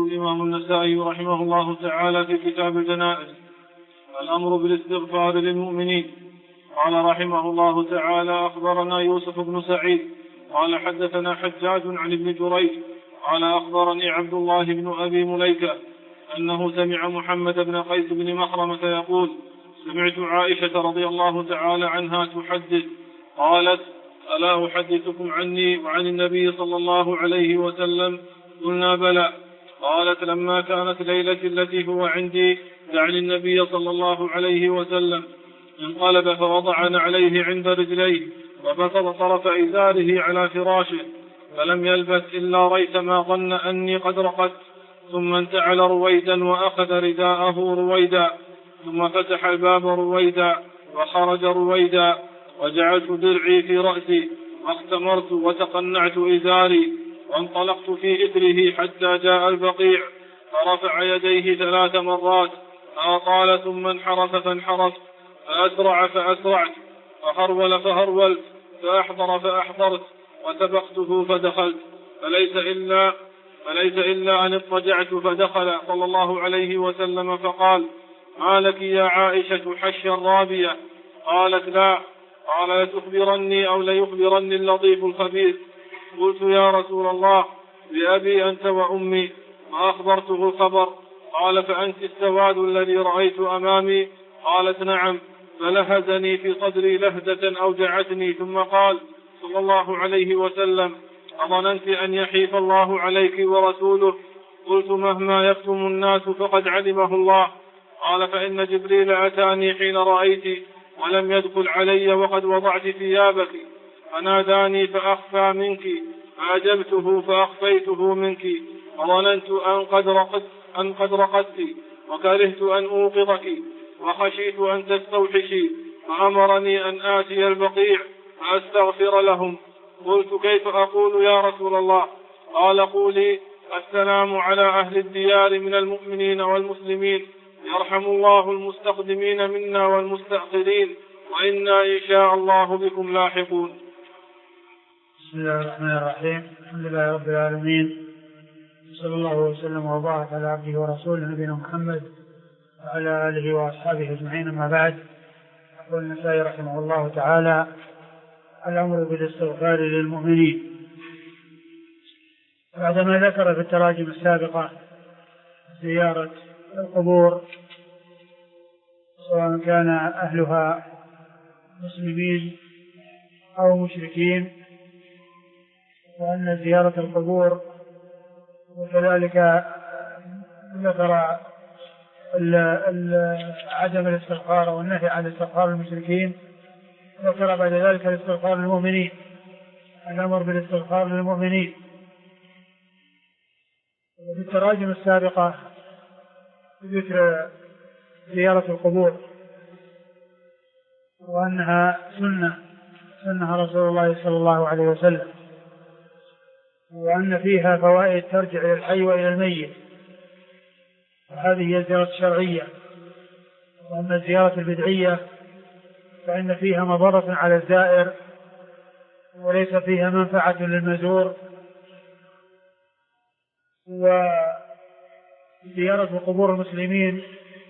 يقول الإمام النسائي رحمه الله تعالى في كتاب الجنائز: الأمر بالاستغفار للمؤمنين. قال رحمه الله تعالى: أخبرنا يوسف بن سعيد قال حدثنا حجاج عن ابن جريج قال أخبرني عبد الله بن أبي مليكة أنه سمع محمد بن قيس بن مخرمة يقول: سمعت عائشة رضي الله تعالى عنها تحدث قالت: ألا أحدثكم عني وعن النبي صلى الله عليه وسلم؟ قلنا: بلى. قالت: لما كانت ليلة التي هو عندي يعني النبي صلى الله عليه وسلم انقلب فوضع نعليه عند رجليه وبسط طرف إزاره على فراشه فلم يلبث إلا ريث ما ظن أني قد رقدت، ثم انتعل رويدا وأخذ رداءه رويدا، ثم فتح الباب رويدا وخرج رويدا، وجعلت درعي في رأسي واختمرت وتقنعت إزاري وانطلقت في إثره حتى جاء البقيع فرفع يديه 3 مرات فأطال، ثم انحرف فانحرف، فأسرع فأسرعت، فهرول فهرولت، فأحضر فأحضرت، وسبقته فدخلت، فليس إلا أن اضطجعت فدخل صلى الله عليه وسلم فقال: ما لك يا عائشة حشا رابية؟ قالت: لا. قال: لتخبرني أو ليخبرني اللطيف الخبير. قلت: يا رسول الله، بأبي أنت وأمي. فأخبرته الخبر. قال: فأنت السواد الذي رأيت أمامي؟ قالت: نعم. فلهزني في صدري لهزة أوجعتني، ثم قال صلى الله عليه وسلم: أظننت أن يحيف الله عليك ورسوله؟ قلت: مهما يكتم الناس فقد علمه الله. قال: فإن جبريل أتاني حين رأيت ولم يدخل علي وقد وضعت ثيابك، فناداني فأخفى منك، فأجبته فأخفيته منك، وظننت أن قد رقدت، وكرهت أن أوقظك، وخشيت أن تستوحشي، فأمرني أن آتي البقيع فأستغفر لهم. قلت: كيف أقول يا رسول الله؟ قال: قولي: السلام على أهل الديار من المؤمنين والمسلمين، يرحم الله المستقدمين منا والمستأخرين، وإنا إن شاء الله بكم لاحقون. بسم الله الرحمن الرحيم. الحمد لله رب العالمين، صلى الله وسلم وبارك على عبده ورسوله نبينا محمد وعلى آله وأصحابه أجمعين. أما بعد، يقول النسائي رحمه الله تعالى: الأمر بالاستغفار للمؤمنين. بعدما ذكر في التراجم السابقة زيارة القبور سواء كان أهلها مسلمين أو مشركين، وأن زيارة القبور، وكذلك ذكر عدم الاستغفار والنهي عن استغفار المشركين، ذكر بعد ذلك الاستغفار للمؤمنين، الأمر بالاستغفار للمؤمنين. وفي التراجم السابقة ذكر زيارة القبور وأنها سنة رسول الله صلى الله عليه وسلم، وأن فيها فوائد ترجع إلى الحي وإلى الميت، وهذه هي الزيارة الشرعية. وأما الزيارة البدعية فإن فيها مضرة على الزائر وليس فيها منفعة للمزور. وزيارة قبور المسلمين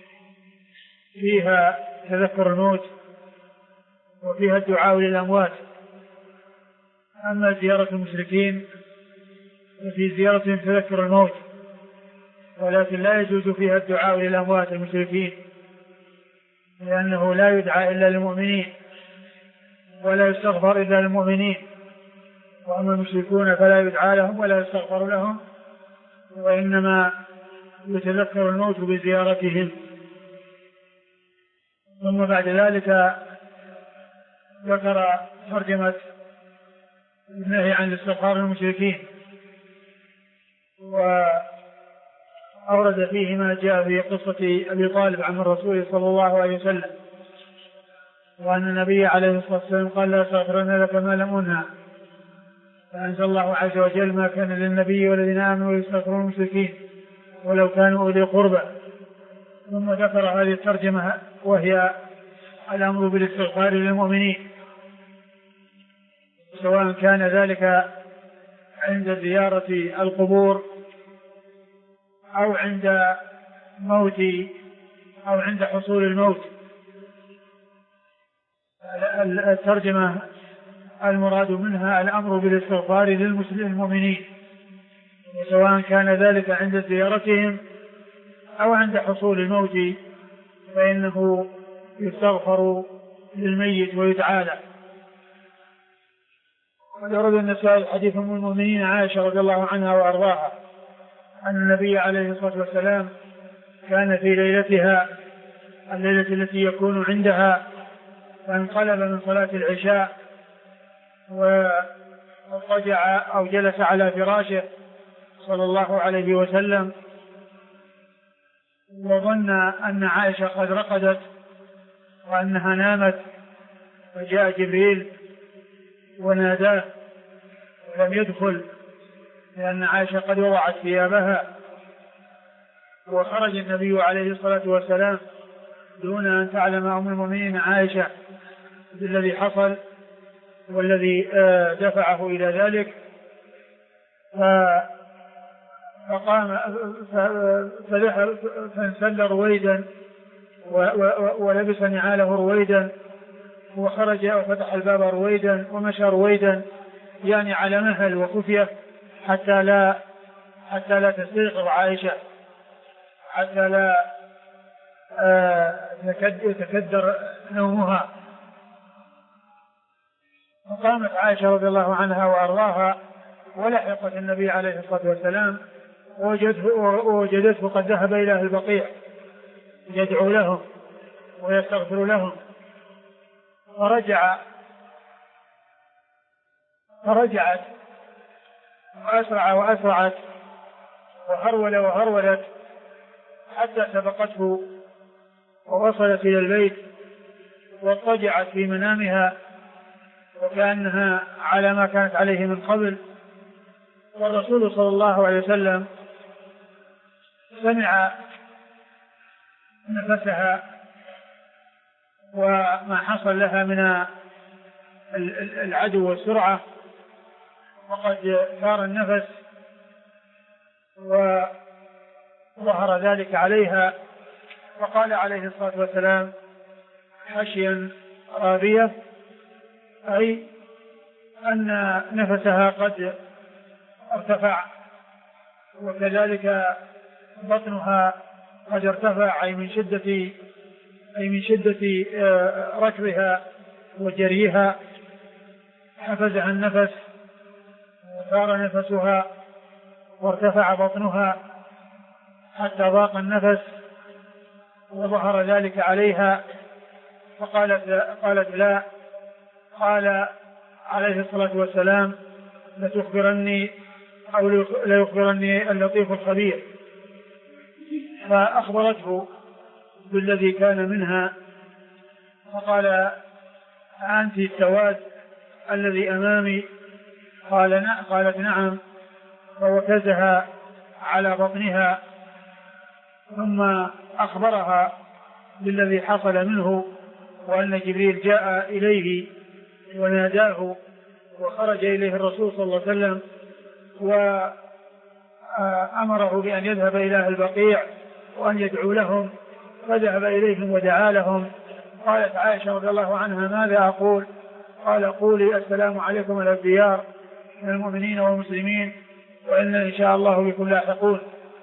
فيها تذكر الموت وفيها الدعاء للأموات. أما زيارة المشركين ففي زيارتهم تذكر الموت، ولكن لا يجوز فيها الدعاء للأموات المشركين، لأنه لا يدعى إلا للمؤمنين ولا يستغفر إلا للمؤمنين. وأما المشركون فلا يدعى لهم ولا يستغفر لهم، وإنما يتذكر الموت بزيارتهم. ثم بعد ذلك ذكر ترجمة النهي عن الاستغفار للمشركين، وأورد فيه ما جاء في قصة أبي طالب عن الرسول صلى الله عليه وسلم، وأن النبي عليه الصلاة والسلام قال: لا أستغفرن لك ما لم أنهى. فأنزل الله عز وجل: ما كان للنبي والذين آمنوا يستغفرون المشركين ولو كانوا أولي قربى. ثم ذكر هذه الترجمة وهي الأمر بالاستغفار للمؤمنين، سواء كان ذلك عند زيارة القبور أو عند موت أو عند حصول الموت. الترجمة المراد منها الأمر بالاستغفار للمؤمنين، سواء كان ذلك عند زيارتهم أو عند حصول الموت، فإنه يستغفر للميت ويدعى له. ورد النسائي حديث أم المؤمنين عائشة رضي الله عنها وأرضاها أن النبي عليه الصلاة والسلام كان في ليلتها، الليلة التي يكون عندها، فانقلب من صلاة العشاء واضطجع أو جلس على فراشه صلى الله عليه وسلم، وظن أن عائشة قد رقدت وأنها نامت، فجاء جبريل وناداه ولم يدخل لأن عائشة قد وضعت ثيابها. وخرج النبي عليه الصلاة والسلام دون أن تعلم أم المؤمنين عائشة بالذي حصل والذي دفعه إلى ذلك، فقام فانسل رويدا ولبس نعاله رويدا، وخرج وفتح الباب رويدا ومشى رويدا، يعني على مهل وخفية حتى لا تستيقظ عائشة، حتى لا يتكدر نومها. فقامت عائشة رضي الله عنها وأرضاها ولحقت النبي عليه الصلاة والسلام، ووجدته قد ذهب إلى البقيع يدعو لهم ويستغفر لهم. فرجعت وأسرعت وهرولت حتى سبقته ووصلت إلى البيت، واضطجعت في منامها وكأنها على ما كانت عليه من قبل. والرسول صلى الله عليه وسلم سمع نفسها وما حصل لها من العدو والسرعة، وقد ثار النفس وظهر ذلك عليها، فقال عليه الصلاة والسلام حشيا رابية، أي أن نفسها قد ارتفع، وكذلك بطنها قد ارتفع، أي من شدة ركبها وجريها، حفزها النفس وثار نفسها وارتفع بطنها حتى ضاق النفس وظهر ذلك عليها. قالت لا. قال عليه الصلاة والسلام لتخبرني أو ليخبرني اللطيف الخبير، فأخبرته بالذي كان منها، فقال أنت السواد الذي أمامي؟ قالت نعم، فوكزها على بطنها، ثم أخبرها بالذي حصل منه، وأن جبريل جاء إليه وناداه، وخرج إليه الرسول صلى الله عليه وسلم وأمره بأن يذهب إلى البقيع وأن يدعو لهم، فذهب إليهم ودعا لهم. قالت عائشة رضي الله عنها ماذا أقول؟ قال قولي السلام عليكم أهل الديار من المؤمنين والمسلمين، وإن إن شاء الله بكم لاحقون.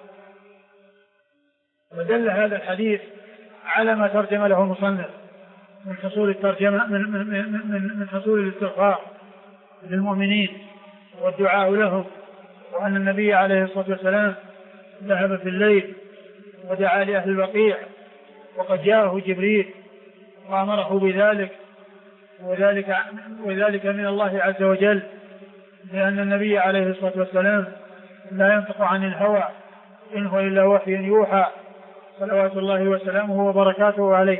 ودل هذا الحديث على ما ترجم له المصنف من حصول الترجمة من حصول الاستغفار للمؤمنين والدعاء لهم، وأن النبي عليه الصلاة والسلام ذهب في الليل ودعا لأهل البقيع، وقد جاءه جبريل وأمره بذلك، وذلك من الله عز وجل، لأن النبي عليه الصلاة والسلام لا ينطق عن الهوى إن هو إلا وحي يوحى، صلوات الله وسلامه وبركاته عليه.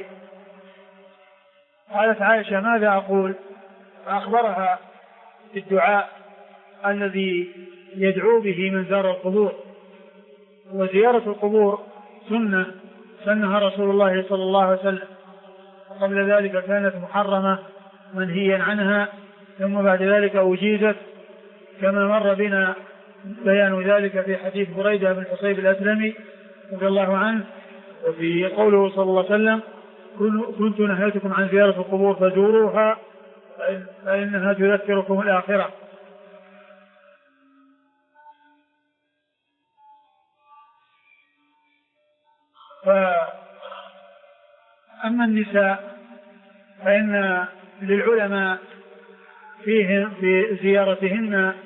قالت عائشة ماذا أقول؟ فأخبرها بالدعاء الذي يدعو به من زار القبور. وزيارة القبور سنها رسول الله صلى الله عليه وسلم، وقبل ذلك كانت محرمة منهيا عنها، ثم بعد ذلك أجيزت، كما مر بنا بيان ذلك في حديث بريدة بن حصيب الأسلمي رضي الله عنه، وفي قوله صلى الله عليه وسلم: كنت نهيتكم عن زيارة القبور فزوروها فإنها تذكركم الآخرة. فأما النساء فإن للعلماء في زيارتهن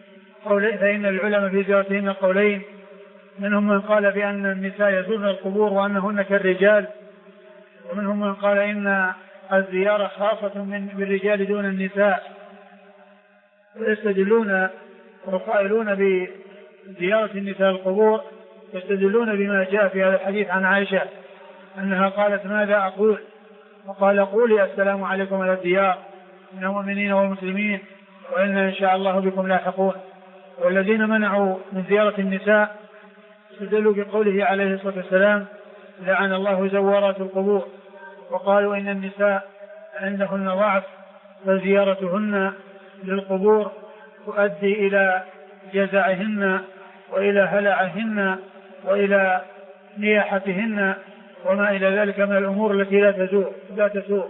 قولين، منهم من قال بأن النساء يزورن القبور وأنهن كالرجال، ومنهم من قال إن الزيارة خاصة بالرجال دون النساء، ويستدلون وقائلون بزيارة النساء القبور يستدلون بما جاء في هذا الحديث عن عائشة أنها قالت: ماذا أقول؟ وقال: قولي السلام عليكم على الديار من المؤمنين والمسلمين وإنا إن شاء الله بكم لاحقون. والذين منعوا من زيارة النساء استدلوا بقوله عليه الصلاة والسلام: لعن الله زوارات القبور، وقالوا إن النساء عندهن ضعف فزيارتهن للقبور تؤدي إلى جزعهن وإلى هلعهن وإلى نياحتهن وما إلى ذلك من الأمور التي لا تسوء.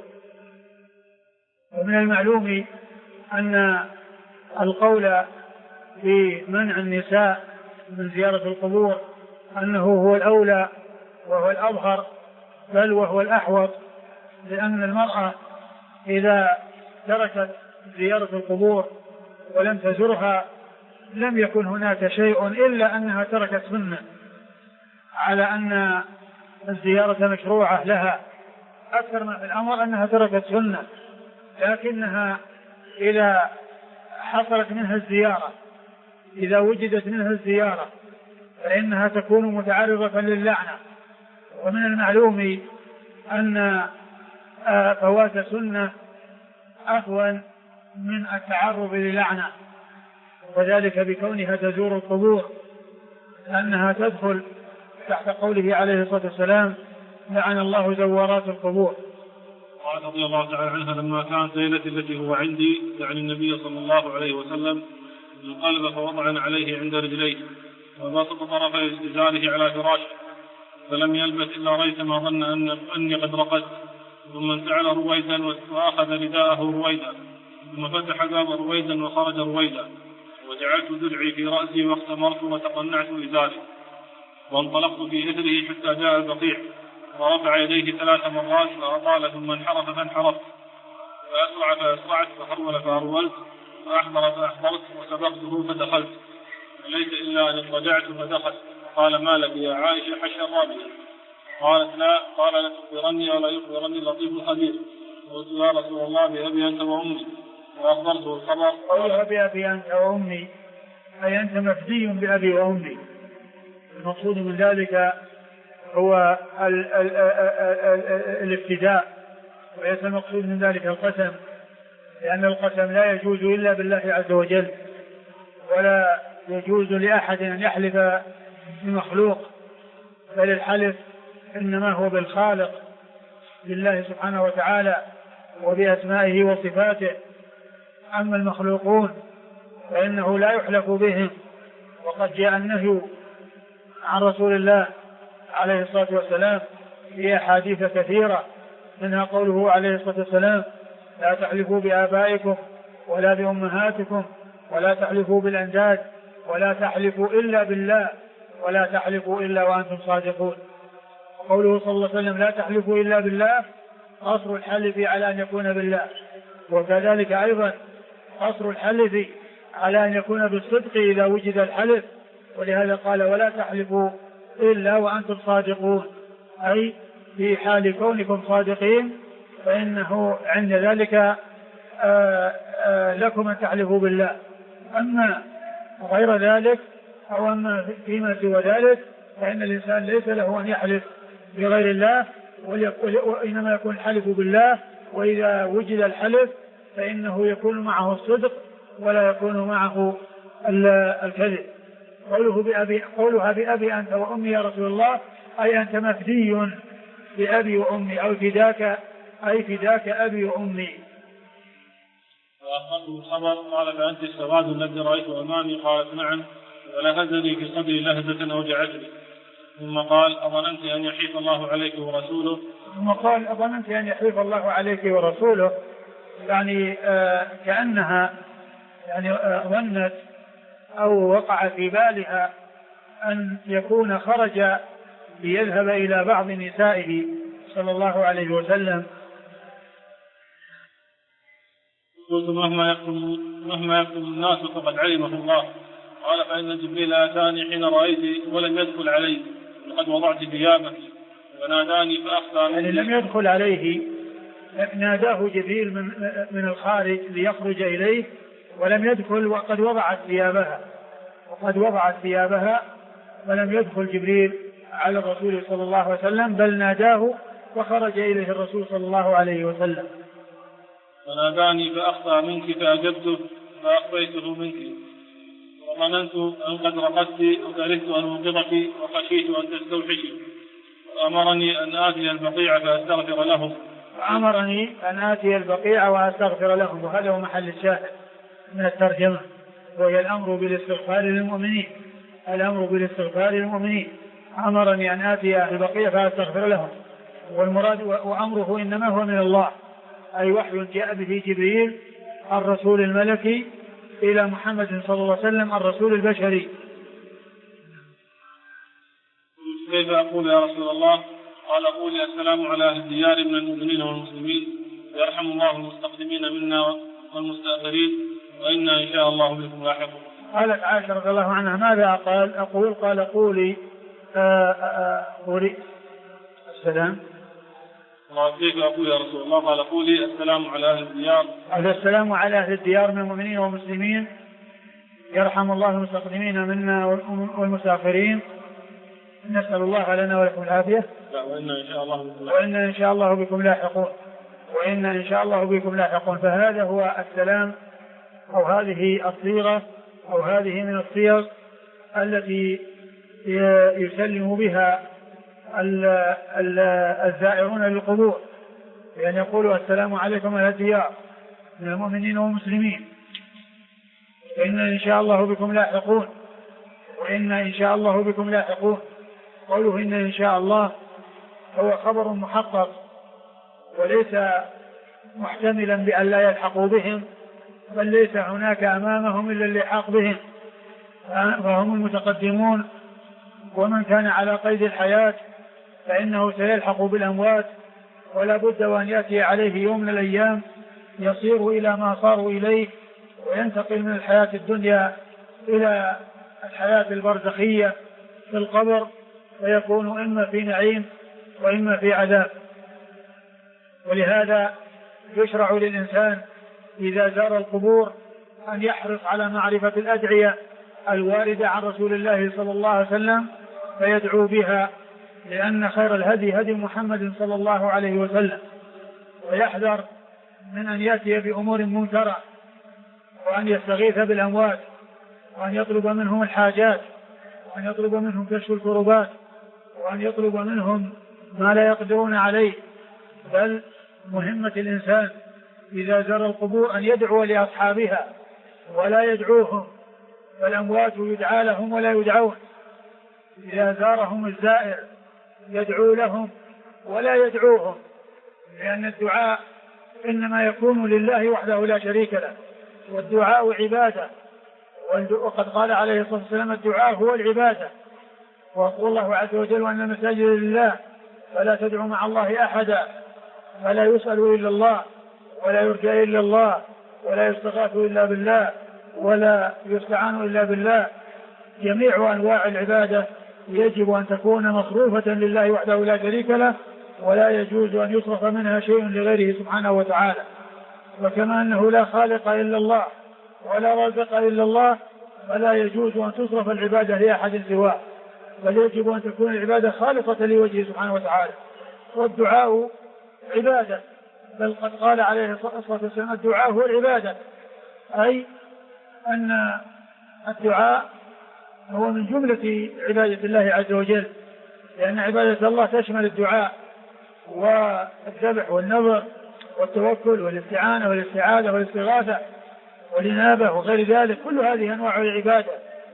ومن المعلوم أن القول بمنع النساء من زيارة القبور أنه هو الأولى وهو الأظهر، بل وهو الأحوط، لأن المرأة إذا تركت زيارة القبور ولم تزرها لم يكن هناك شيء إلا أنها تركت سنة، على أن الزيارة مشروعة لها أكثر ما في الأمر أنها تركت سنة، لكنها إذا حصلت منها الزيارة، إذا وجدت منها الزيارة، فإنها تكون متعرضة للعنة. ومن المعلوم أن فوات سنة أهون من التعرض للعنة، وذلك بكونها تزور القبور، لأنها تدخل تحت قوله عليه الصلاة والسلام: لعن الله زوارات القبور. قال رضي الله تعالى عنها: لما كانت ليلة التي هو عندي، يعني النبي صلى الله عليه وسلم، انقلب فوضعنا عليه عند رجليه وبسط طرفي إزاره على فراشه، فلم يلبث إلا ريث ما ظن أني قد رقدت، ثم انتعل رويدا وأخذ رداءه رويدا، ثم فتح باب رويدا وخرج رويدا، وجعلت ذرعي في رأسي واختمرت وتقنعت إزاري، وانطلقت في إثره حتى جاء البقيع، ورفع يديه 3 مرات فأطال، ثم انحرف فانحرفت، فأسرع فأسرعت، فهرول فهرولت، فأحضر فأحضرت، وسبقته فدخلت، وليس إلا أن اضطجعت فدخل. قال: ما لك يا عائشة حشا رابية؟ قالت: لا. قال: لتخبرني ولا يخبرني اللطيف الخبير. قلت: يا رسول الله بأبي أنت وأمي، وأخبرته الخبر. قال: بأبي أنت وأمي أي أنت مفدي بأبي وأمي. المقصود من ذلك هو الافتداء، وليس المقصود من ذلك القسم، لأن القسم لا يجوز إلا بالله عز وجل، ولا يجوز لأحد أن يحلف بمخلوق، بل الحلف إنما هو بالخالق، بالله سبحانه وتعالى وبأسمائه وصفاته. أما المخلوقون فإنه لا يحلف بهم، وقد جاء النهي عن رسول الله عليه الصلاة والسلام في أحاديث كثيرة، منها قوله عليه الصلاة والسلام: لا تحلفوا بآبائكم ولا بأمهاتكم ولا تحلفوا بالأنداد ولا تحلفوا إلا بالله ولا تحلفوا إلا وأنتم صادقون. وقوله صلى الله عليه وسلم: لا تحلفوا إلا بالله، قصر الحلف على أن يكون بالله، وكذلك أيضا قصر الحلف على أن يكون بالصدق إذا وجد الحلف، ولهذا قال: ولا تحلفوا إلا وأنتم صادقون، أي في حال كونكم صادقين فإنه عند ذلك لكم أن تحلفوا بالله. أما غير ذلك أو أما فيما سوى ذلك فإن الإنسان ليس له أن يحلف بغير الله، وإنما يكون الحلف بالله، وإذا وجد الحلف فإنه يكون معه الصدق ولا يكون معه الكذب. قولها بأبي أنت وأمي يا رسول الله أي أنت مفدي بأبي وأمي، أو فداك أي فداك أبي وأمي. وأخبرته الخبر قال: فأنت السواد الذي رأيته أمامي؟ قالت: نعم. ولهزني في صدري لهزة أوجعتني. ثم قال أظننت أن يحيف الله عليك ورسوله. ثم قال أظننت أن يحيف الله عليك ورسوله، يعني كأنها يعني ظنت أو وقع في بالها أن يكون خرج ليذهب إلى بعض نسائه صلى الله عليه وسلم. قلت مهما يكتم الناس فقد علمه الله. قال فإن جبريل أتاني حين رأيت ولم يدخل علي وقد وضعت ثيابك وناداني فأخذ يعني لم يدخل عليه، ناداه جبريل من الخارج ليخرج إليه ولم يدخل وقد وضعت ثيابها ولم يدخل جبريل على الرسول صلى الله عليه وسلم، بل ناداه وخرج إليه الرسول صلى الله عليه وسلم. فناداني فأخطأ منك فأجبته فأخطيته منك وظننت أن قد رقدت وكرهت أن أوقظك وخشيت أن تستوحشي وأمرني أن آتي البقيع فأستغفر لهم. وهذا هو محل الشاهد من الترجمة، وهي الأمر بالاستغفار للمؤمنين. أمرني أن آتي البقيع فأستغفر لهم، والمراد وأمره إنما هو من الله، أي وحي جاء به جبريل الرسول الملكي إلى محمد صلى الله عليه وسلم الرسول البشري. كيف أقول يا رسول الله؟ قال قولي السلام على أهل الديار من المؤمنين والمسلمين، يرحم الله المستقدمين منا والمستأخرين، وإنا إن شاء الله بكم لاحقون. قالت عائشة رضي الله عنها ماذا قال؟ قال قولي السلام. كيف أقول يا رسول الله؟ قال قولي السلام على أهل الديار. السلام على أهل الديار من المؤمنين والمسلمين، يرحم الله المستقدمين منا والمستأخرين، نسأل الله لنا ولكم العافية. وإنا إن شاء الله بكم لاحقون. فهذا هو السلام، أو هذه الصيغة، أو هذه من الصيغ التي يسلم بها الزائرون للقبور، لأن يقولوا السلام عليكم أهل الديار من المؤمنين والمسلمين، وإنا إن شاء الله بكم لاحقون. قوله إن شاء الله هو خبر محقق، وليس محتملا بأن لا يلحقوا بهم، بل ليس هناك أمامهم إلا اللحاق بهم، فهم المتقدمون. ومن كان على قيد الحياة فإنه سيلحق بالأموات، ولا بد وأن يأتي عليه يوم من الأيام يصير إلى ما صاروا إليه، وينتقل من الحياة الدنيا إلى الحياة البرزخية في القبر، فيكون إما في نعيم وإما في عذاب. ولهذا يشرع للإنسان إذا زار القبور أن يحرص على معرفة الأدعية الواردة عن رسول الله صلى الله عليه وسلم فيدعو بها، لأن خير الهدي هدي محمد صلى الله عليه وسلم، ويحذر من أن يأتي بأمور منكرة، وأن يستغيث بالأموات، وأن يطلب منهم الحاجات، وأن يطلب منهم كشف الكربات، وأن يطلب منهم ما لا يقدرون عليه. بل مهمة الإنسان إذا زار القبور أن يدعو لأصحابها ولا يدعوهم، فالأموات يدعى لهم ولا يدعون. إذا زارهم الزائر يدعو لهم ولا يدعوهم، لأن الدعاء إنما يكون لله وحده لا شريك له، والدعاء عبادة. وقد قال عليه الصلاة والسلام الدعاء هو العبادة، ويقول الله عز وجل وأن المساجد لله فلا تدعوا مع الله أحدا، فلا يسأل إلا الله، ولا يرجى إلا الله، ولا يستغاث إلا بالله، ولا يستعان إلا بالله. جميع أنواع العبادة يجب أن تكون مصروفة لله وحده لا شريك له، ولا يجوز أن يصرف منها شيء لغيره سبحانه وتعالى. وكما أنه لا خالق إلا الله ولا رازق إلا الله، فلا يجوز أن تصرف العبادة لأحد سواه، بل يجب أن تكون العبادة خالصة لوجهه سبحانه وتعالى. والدعاء عبادة، بل قد قال عليه الصلاة والسلام الدعاء هو العبادة، أي أن الدعاء هو من جملة عبادة الله عز وجل، لأن عبادة الله تشمل الدعاء والذبح والنظر والتوكل والاستعانة والاستعاذة والاستغاثة والإنابة وغير ذلك، كل هذه أنواع العبادة.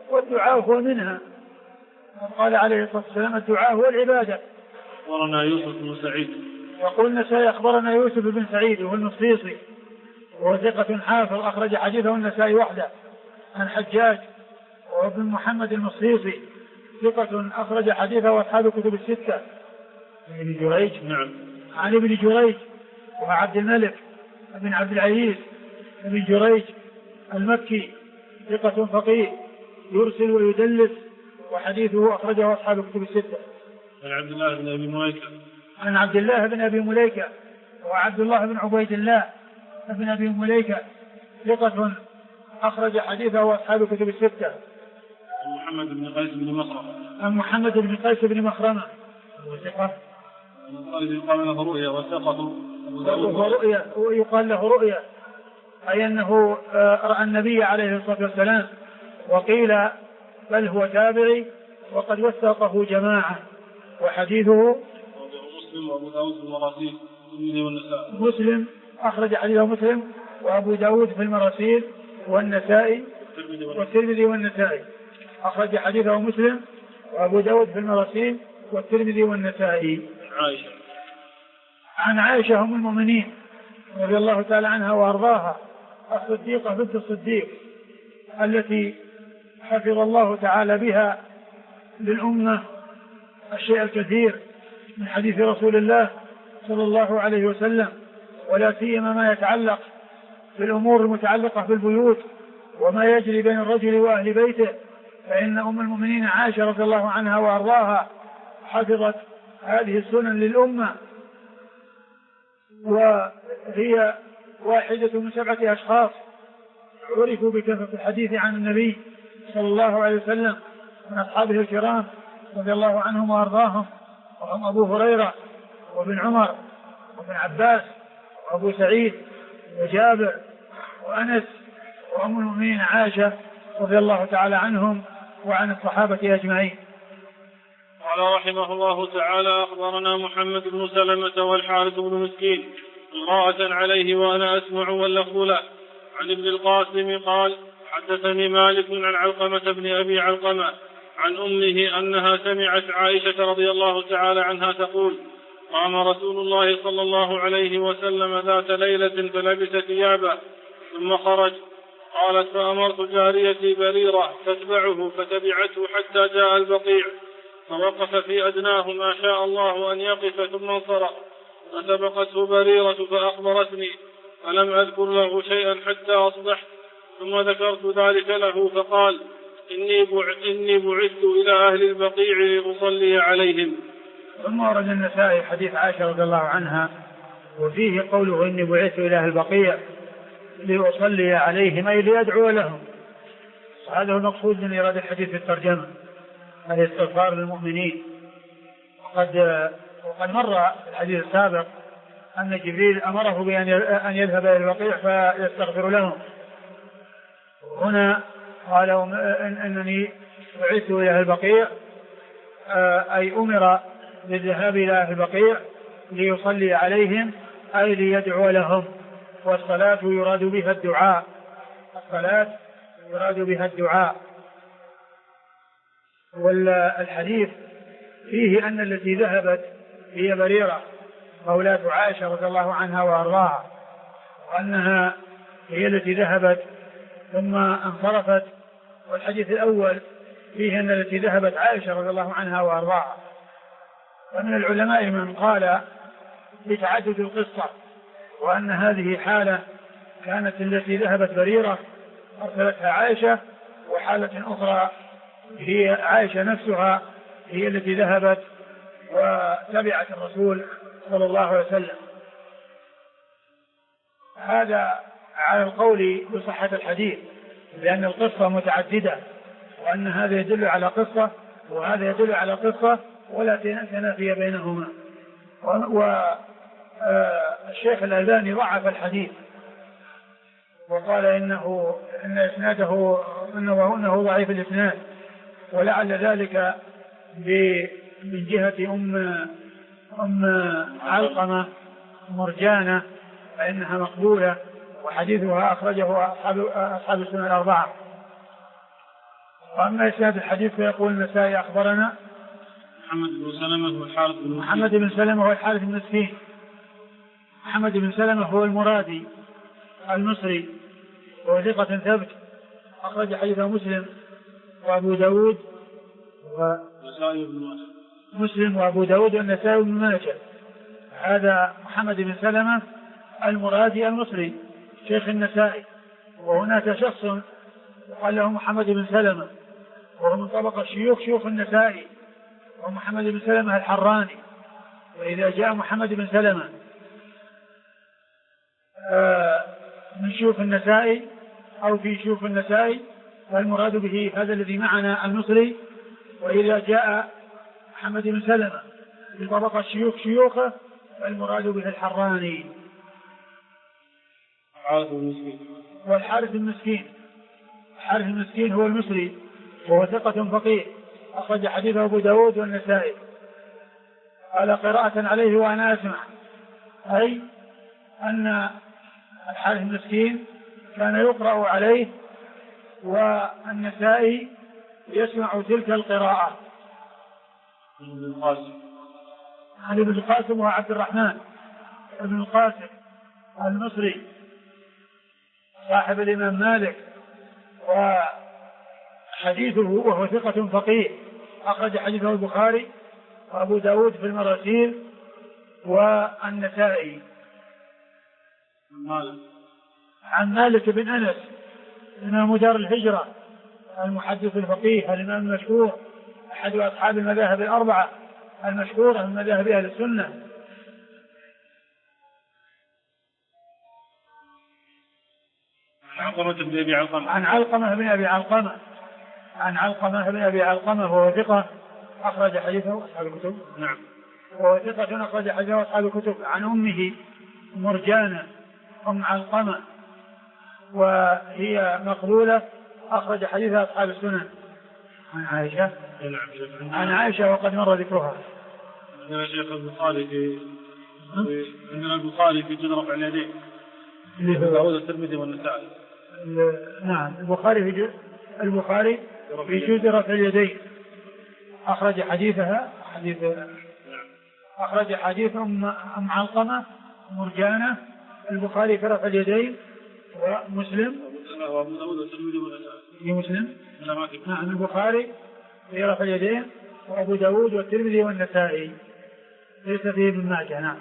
والدعاء هو منها. قال عليه الصلاة والسلام الدعاء هو العبادة. أخبرنا يوسف بن سعيد. يقول النسائي أخبرنا يوسف بن سعيد وهو المصيصي وهو ثقة حافظ أخرج حديثه النسائي وحده. عن حجاج وابن محمد المصيصي ثقة أخرج حديثه وأصحاب الكتب الستة. ابن جريج. نعم. عن ابن جريج وعبد الملك بن عبد العزيز ابن جريج المكي ثقة فقيه يرسل ويدلس وحديثه أخرجه أصحاب الكتب الستة. عن عبد الله بن أبي مليكة. عن عبد الله بن أبي مليكة وعبد الله بن عبيد الله بن أبي مليكة ثقة أخرج حديثه أصحاب الكتب الستة. عن محمد بن قيس بن مخرمة. عن محمد بن قيس بن مخرمة وثقة. يقال له رؤيا وثقة. ويقال له رؤيا أي أنه رأى النبي عليه الصلاة والسلام. وقيل بل هو تابعي وقد وثقه جماعة. وحديثه مسلم وأبو داود في المراسيل والنسائي. مسلم أخرج حديثه مسلم وأبو داود في المراسيل والنسائي والترمذي والنسائي. أخرج حديثه مسلم وأبو داود في المراسيل والترمذي والنسائي. عن عائشة أم المؤمنين رضي الله تعالى عنها وأرضاها الصديقة بنت الصديق التي حفظ الله تعالى بها للأمة الشيء الكثير من حديث رسول الله صلى الله عليه وسلم ولا سيما ما يتعلق بالأمور المتعلقة بالبيوت وما يجري بين الرجل وأهل بيته. فإن أم المؤمنين عائشة رضي الله عنها وأرضاها حفظت هذه السنن للأمة وهي واحدة من 7 أشخاص عرفوا بكثرة الحديث عن النبي صلى الله عليه وسلم من أصحابه الكرام رضي الله عنهم وأرضاهم وهم أبو هريرة وابن عمر وابن عباس وأبو سعيد وجابر وأنس وأم المؤمنين عائشة رضي الله تعالى عنهم وعن الصحابة أجمعين. قال رحمه الله تعالى أخبرنا محمد بن سلمة والحارث بن مسكين قراءة عليه وأنا أسمع واللفظ له. عن ابن القاسم قال حدثني مالك عن علقمة بن أبي علقمة عن أمه أنها سمعت عائشة رضي الله تعالى عنها تقول قام رسول الله صلى الله عليه وسلم ذات ليلة فلبس ثيابه ثم خرج. قالت فأمرت جاريتي بريرة تتبعه فتبعته حتى جاء البقيع فوقف في أدناه ما شاء الله أن يقف ثم انصرف فسبقته بريرة فأخبرتني فلم أذكر له شيئا حتى أصبحت ثم ذكرت ذلك له فقال إني بعثت إلى أهل البقيع لأصلي عليهم. ثم ورد النسائي حديث عائشة رضي الله عنها وفيه قوله إني بعثت إلى أهل البقيع لأصلي عليهم أي ليدعو لهم. هذا هو المقصود من إيراد الحديث في الترجمة الاستغفار للمؤمنين. وقد مر في الحديث السابق أن جبريل أمره بأن يذهب إلى البقيع فيستغفر لهم. هنا قال إنني بعثت إلى أهل البقيع أي أمر بالذهاب إلى أهل البقيع ليصلي عليهم أي ليدعو لهم. والصلاة يراد بها الدعاء. الصلاة يراد بها الدعاء. والحديث فيه أن التي ذهبت هي بريرة مولاة عائشة رضي الله عنها وأرضاها وأنها هي التي ذهبت ثم انصرفت. والحديث الأول فيه أن التي ذهبت عائشة رضي الله عنها وأرضاها. ومن العلماء من قال بتعدد القصة وأن هذه حالة كانت التي ذهبت بريرة أرسلتها عائشة وحالة أخرى هي عائشة نفسها هي التي ذهبت وتبعت الرسول صلى الله عليه وسلم. هذا على القول بصحة الحديث لأن القصة متعددة وأن هذا يدل على قصة وهذا يدل على قصة ولا تنافي بينهما. والشيخ الألباني ضعف الحديث وقال إن إسناده إنه ضعيف الإسناد ولعل ذلك من جهة أم علقمة مرجانة فإنها مقبولة وحديثها أخرجه أصحاب السنن الأربعة. وأما إسناد الحديث فيقول النسائي أخبرنا محمد بن سلمة والحارث بن مسكين. محمد بن سلمة والحارث بن مسكين. محمد بن سلمة هو المرادي المصري وهو ثقة ثبت أخرج حديثه مسلم وأبو داود مسلم وأبو داود والنسائي بن ماجه. هذا محمد بن سلمة المرادي المصري شيخ النسائي. وهناك شخص يقال له محمد بن سلمة وهو من طبقة شيوخ النسائي ومحمد بن سلمة الحراني. وإذا جاء محمد بن سلمة من شيوخ النسائي أو في شيوخ النسائي فالمراد به هذا الذي معنا المصري. وإذا جاء محمد بن سلمة في طبقة شيوخه فالمراد به الحراني. والحارث المسكين. الحارث المسكين هو المصري وهو ثقة فقيه أخرج حديثه أبو داود والنسائي. قال قراءة عليه وأنا أسمع، أي أن الحارث المسكين كان يقرأ عليه والنسائي يسمع تلك القراءة. عن ابن القاسم وعبد الرحمن ابن القاسم المصري صاحب الإمام مالك وحديثه وهو ثقة فقيه أخرج حديثه البخاري وأبو داود في المراسيل والنسائي. عن مالك بن أنس إمام دار الهجرة المحدث الفقيه الإمام المشهور أحد أصحاب المذاهب الأربعة المشهورة من مذاهب أهل السنة. عن علقمة بن أبي علقمة وهو ثقة أخرج حديثه أصحاب الكتب. نعم. وهو ثقة أخرج حديثه أصحاب الكتب. عن أمه مرجانة أم علقمة وهي مقبولة أخرج حديثها أصحاب السنن. عن عائشة وقد مر ذكرها. عندنا شيخ البخاري عندنا البخاري في جد رفع اليدين داود الترمذي والنسائي. نعم البخاري في جد رفع اليدين أخرج حديثها أخرج حديث أم علقمة مرجانة البخاري في رفع اليدين ومسلم وابو داود والترمذي والنسائي. في مسلم نعم البخاري في رفع اليدين وابو داود والترمذي والنسائي ليس فيه ابن ماجه. نعم.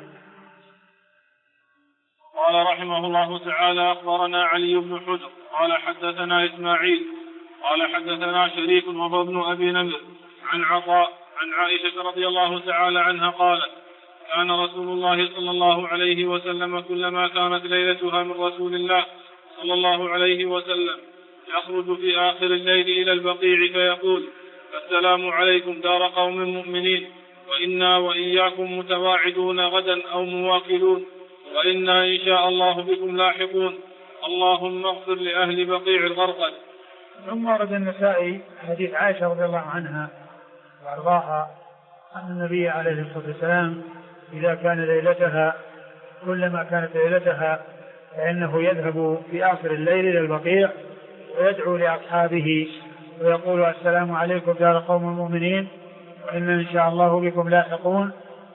قال رحمه الله تعالى أخبرنا علي بن حجر قال حدثنا إسماعيل قال حدثنا شريك وهو ابن أبي نمر عن عطاء عن عائشة رضي الله تعالى عنها قالت كان رسول الله صلى الله عليه وسلم كلما كانت ليلتها من رسول الله صلى الله عليه وسلم يخرج في آخر الليل إلى البقيع فيقول السلام عليكم دار قوم مؤمنين وإنا وإياكم متواعدون غدا أو مواكلون وإنا إن شاء الله بكم لاحقون اللهم اغفر لأهل بقيع الغرقد. ثم ورد النسائي حديث عائشة رضي الله عنها وأرضاها أن النبي عليه الصلاة والسلام إذا كان ليلتها كلما كانت ليلتها فإنه يذهب في آخر الليل إلى البقيع ويدعو لأصحابه ويقول السلام عليكم دار قوم المؤمنين وإن إن شاء الله بكم لاحقون.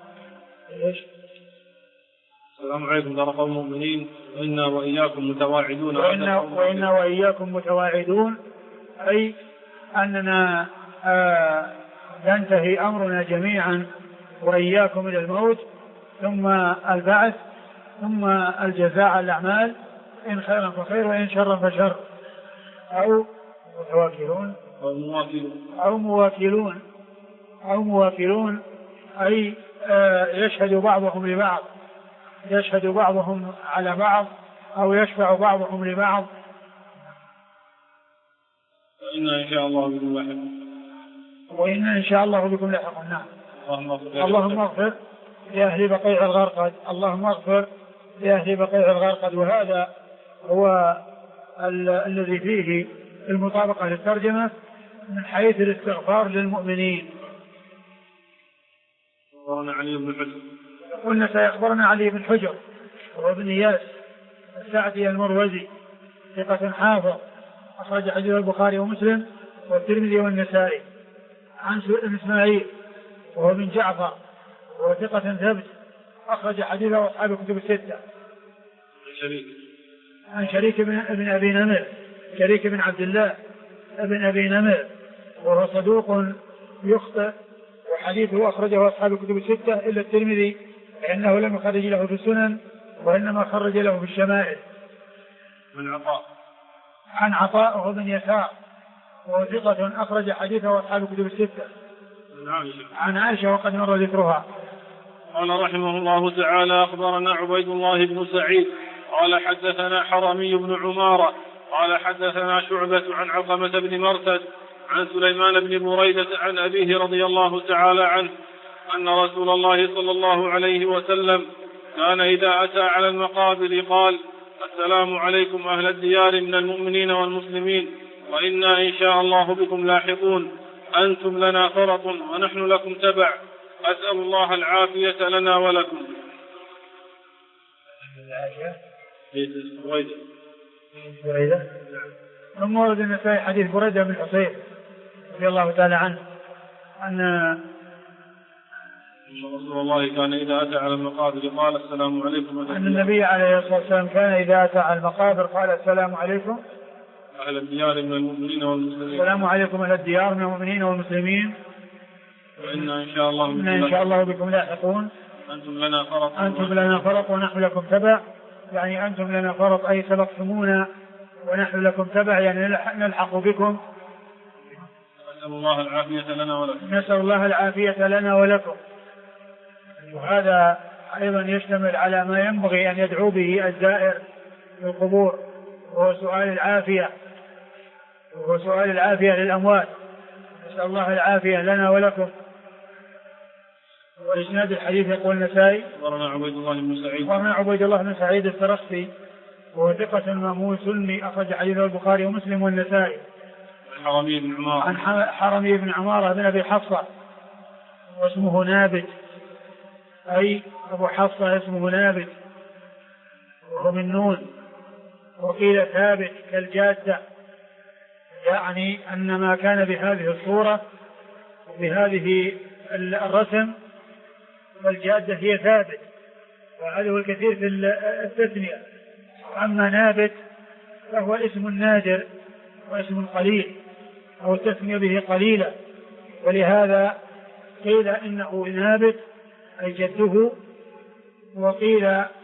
السلام عليكم دار قوم المؤمنين وإنا وإياكم متواعدون وإنا وإياكم متواعدون أي أننا ينتهي أمرنا جميعا وإياكم إلى الموت ثم البعث ثم الجزاء على الأعمال إن خيرا فخير وإن شرا فشر أو مواكلون أي يشهد بعضهم لبعض يشهد بعضهم على بعض أو يشفع بعضهم لبعض. وإنا إن شاء الله بكم لاحقون وإنا إن شاء الله بكم لاحقون. نعم. اللهم اغفر لأهل بقيع الغرقد اللهم اغفر لأهل بقيع الغرقد. وهذا هو الذي فيه المطابقة للترجمة من حيث الاستغفار للمؤمنين. أخبرنا علي بن حجر قلنا سيخبرنا علي بن حجر وهو ابن إياس السعدي المروزي ثقة حافظ أخرج حديث البخاري ومسلم والترمذي والنسائي. عن إسماعيل وهو من جعفر وهو ثقة ثبت أخرج حديثه أصحاب الكتب الستة. عن شريك بن أبي نمر، شريك بن عبد الله ابن أبي نمر وهو صدوق يخطئ وحديثه أخرجه أصحاب الكتب الستة إلا الترمذي لأنه لم يخرج له في السنن وإنما خرج له في الشمائل. عن عطاء وهو بن يسار وهو ثقة أخرج حديثه أصحاب الكتب الستة. عن عائشة وقد مر ذكرها. قال رحمه الله تعالى أخبرنا عبيد الله بن سعيد قال حدثنا حرمي بن عمارة قال حدثنا شعبة عن علقمة بن مرثد عن سليمان بن بريدة عن أبيه رضي الله تعالى عنه أن رسول الله صلى الله عليه وسلم كان إذا أتى على المقابر قال: السلام عليكم أهل الديار من المؤمنين والمسلمين، وإنا إن شاء الله بكم لاحقون، أنتم لنا فرط ونحن لكم تبع، أسأل الله العافية لنا ولكم. ثم ورد النسائي حديث بريدة بن حصير رضي الله تعالى عنه أن رسول الله كان إذا أتى على المقابر قال: السلام عليكم. أن النبي عليه الصلاة والسلام كان إذا أتى على المقابر قال: السلام عليكم أهل الديار من المؤمنين والمسلمين. السلام عليكم أهل الديار من المؤمنين والمسلمين، وإنا إن شاء الله بكم لاحقون، أنتم لنا فرط ونحن لكم تبع. يعني أنتم لنا فرط أي سبقتمونا ونحن لكم تبع، يعني نلحق بكم. نسأل الله العافية لنا ولكم. وهذا أيضا يشتمل على ما ينبغي أن يدعو به الزائر في القبور، وهو سؤال العافية للأموات. نسأل الله العافية لنا ولكم. وإسناد الحديث يقول النسائي أخبرنا عبيد الله بن سعيد السرخسي وهو ثقة مأمون سلمي أخرج حديثه البخاري ومسلم والنسائي. عن حرمي بن عمارة بن أبي حفصة واسمه نابت، أي أبو حفصة اسمه نابت وهو من نون، وقيل ثابت كالجادة، يعني أن ما كان بهذه الصورة وبهذه الرسم والجادة هي ثابت، وهذا هو الكثير في التثنية. أما نابت فهو اسم نادر واسم قليل أو التثنية به قليلة، ولهذا قيل إنه نابت أي جده، وقيل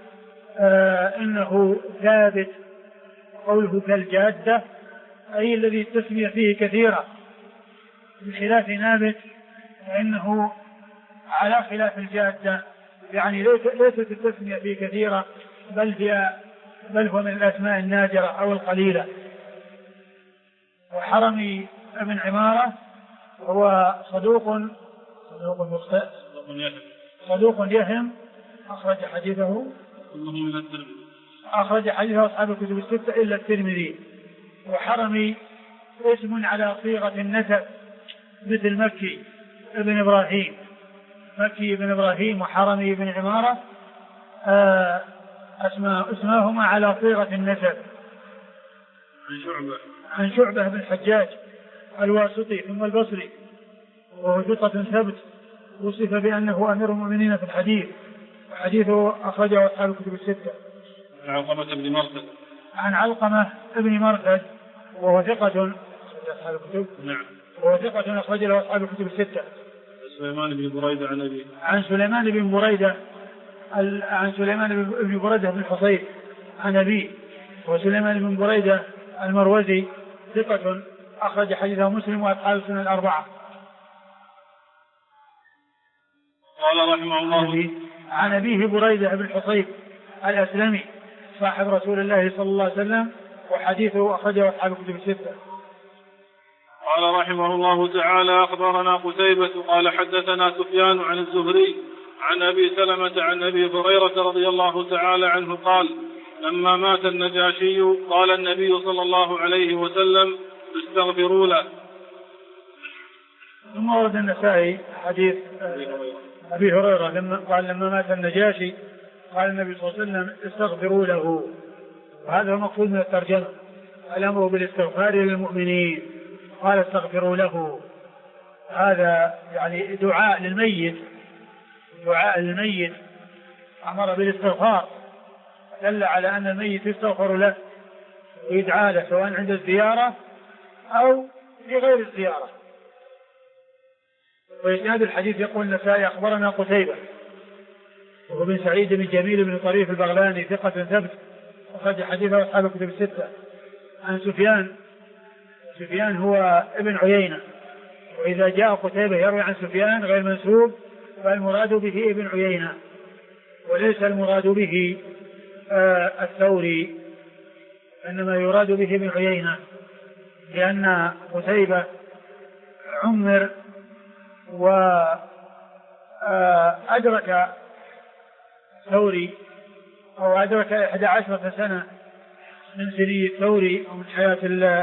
إنه ثابت قوله كالجادة أي الذي التسمية فيه كثيرة، بخلاف نابت فإنه على خلاف الجادة، يعني ليست التسمية فيه كثيرة بل هو من الأسماء النادرة أو القليلة. وحرمي ابن عمارة هو صدوق يهم أخرج حديثه أصحاب الكتب الستة إلا الترمذي. وحرمي اسم على صيغة النسب مثل مكي بن إبراهيم وحرمي بن عمارة اسماهما على صيغة النسب. عن شعبة بن الحجاج الواسطي ثم البصري وهو ثقة ثبت وصف بأنه أمير المؤمنين في الحديث، وحديثه أخرجه أصحاب الكتب الستة. عن علقمة بن مرثد وهو ثقة أخرج له أصحاب الكتب الستة. عن سليمان بن بريدة بن الحصيب عن أبيه، وسليمان بن بريدة المروزي ثقة أخرج حديثه مسلم وأصحاب السنن الأربعة. قال رحمه الله عن أبيه بريدة بن الحصيب الأسلمي صاحب رسول الله صلى الله عليه وسلم، وحديثه أخرجه أصحاب الكتب الستة. قال رحمه الله تعالى أخبرنا قتيبة قال حدثنا سفيان عن الزهري عن أبي سلمة عن أبي هريرة رضي الله تعالى عنه قال: لما مات النجاشي قال النبي صلى الله عليه وسلم: استغفروا له. ثم ورد النسائي حديث أبي هريرة لما مات النجاشي قال النبي صلى الله عليه وسلم: استغفروا له. وهذا هو المقصود من الترجمة، الأمر بالاستغفار للمؤمنين قال استغفروا له. هذا يعني دعاء للميت أمر بالاستغفار، دل على أن الميت يستغفر له ويدعى له سواء عند الزيارة أو في غير الزيارة. وإسناد الحديث يقول النسائي أخبرنا قتيبة وهو بن سعيد بن جميل بن طريف البغلاني ثقة ثبت أخرج حديثه أصحاب الكتب الستة. عن سفيان هو ابن عيينة، وإذا جاء قتيبة يروي عن سفيان غير منسوب فالمراد به ابن عيينة وليس المراد به الثوري، إنما يراد به ابن عيينة، لأن قتيبة عمر وأدرك ثوري أو أدرك 11 سنة من سني الثوري ومن حياة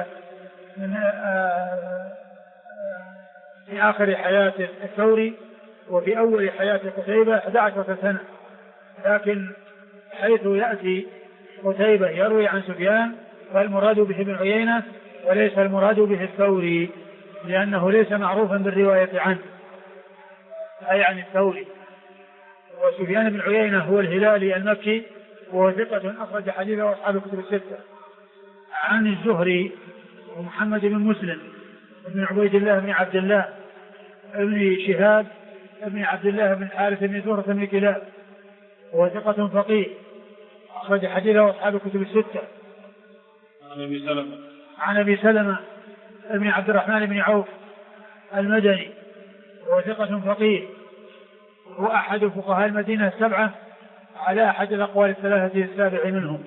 في آخر حياة الثوري وفي أول حياة قتيبة 11 سنة. لكن حيث يأتي قتيبة يروي عن سفيان فالمراد به ابن عيينة وليس المراد به الثوري، لأنه ليس معروفا بالرواية عنه أي عن الثوري. وسفيان بن عيينة هو الهلالي المكي وهو ثقة أخرج حديثه أصحاب الكتب الستة. عن الزهري ومحمد بن مسلم بن عبيد الله بن عبد الله بن شهاب بن عبد الله بن حارث بن زهرة بن كلاب وهو ثقة فقيه أخرج حديثه أصحاب الكتب الستة. عن أبي سلمة بن عبد الرحمن بن عوف المدني وهو ثقة فقيه هو أحد فقهاء المدينة السبعة على أحد الأقوال الثلاثة السابع منهم.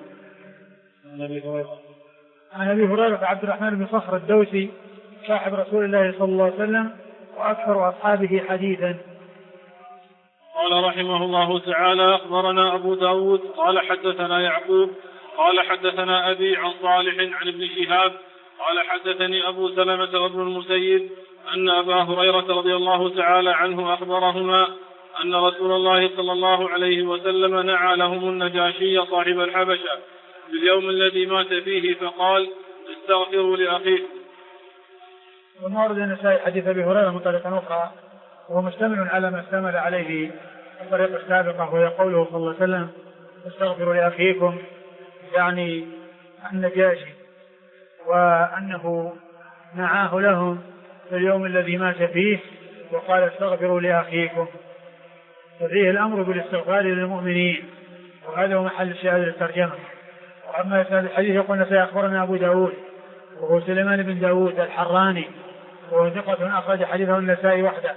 عن أبي هريرة عبد الرحمن بن صخر الدوسي صاحب رسول الله صلى الله عليه وسلم وأكثر أصحابه حديثا. قال رحمه الله تعالى أخبرنا أبو داود قال حدثنا يعقوب قال حدثنا أبي عن صالح عن ابن شهاب قال حدثني أبو سلمة وابن المسيب أن أبا هريرة رضي الله تعالى عنه أخبرهما أن رسول الله صلى الله عليه وسلم نعى لهم النجاشي صاحب الحبشة في اليوم الذي مات فيه فقال استغفروا لأخيكم. ومورد النسائي حديث أبي هريرة من طريقة أخرى وهو مشتمل على ما اشتمل عليه الطريقة السابقة، وهي قوله صلى الله عليه وسلم استغفروا لأخيكم يعني النجاشي، وأنه نعاه لهم في اليوم الذي مات فيه وقال استغفروا لأخيكم، ففيه الأمر بالاستغفار للمؤمنين، وهذا هو محل الشاهد للترجمة. وأما إسناد الحديث يقول سيخبرنا أبو داود وهو سليمان بن داود الحراني وهو ثقة أخرج حديثه النسائي وحده.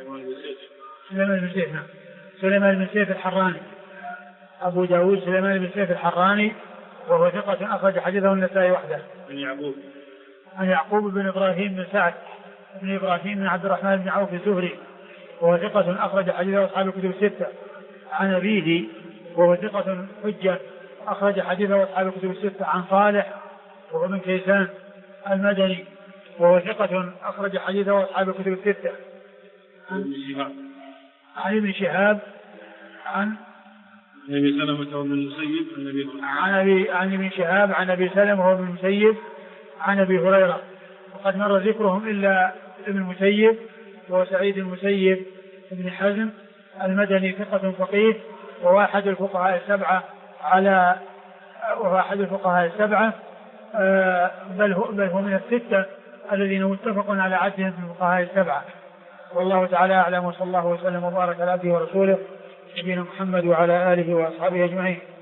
سليمان بن سيف الحراني أبو داود سليمان بن سيف الحراني وهو ثقة أخرج حديثه النسائي وحده. عن يعقوب بن إبراهيم بن سعد بن إبراهيم بن عبد الرحمن بن عوف الزهري وهو ثقة أخرج حديثه أصحاب الكتب الستة. عن أبيه وهو ثقة حجة أخرج حديثه أصحاب الكتب الستة. عن صالح وهو من كيسان المدني وهو ثقة أخرج حديثه أصحاب الكتب الستة. عن ابن شهاب عن أبي سلمة وابن المسيب عن ابن شهاب عن أبي سلمة وابن المسيب عن أبي هريرة، وقد مر ذكرهم إلا ابن المسيب وهو سعيد المسيب ابن حزم المدني ثقة فقيه وهو أحد الفقهاء السبعة بل هو من الستة الذين متفق على عدهم في الفقهاء السبعة. والله تعالى أعلم، وصلى الله وسلم وبارك على عبده ورسوله نبينا محمد وعلى آله وأصحابه أجمعين.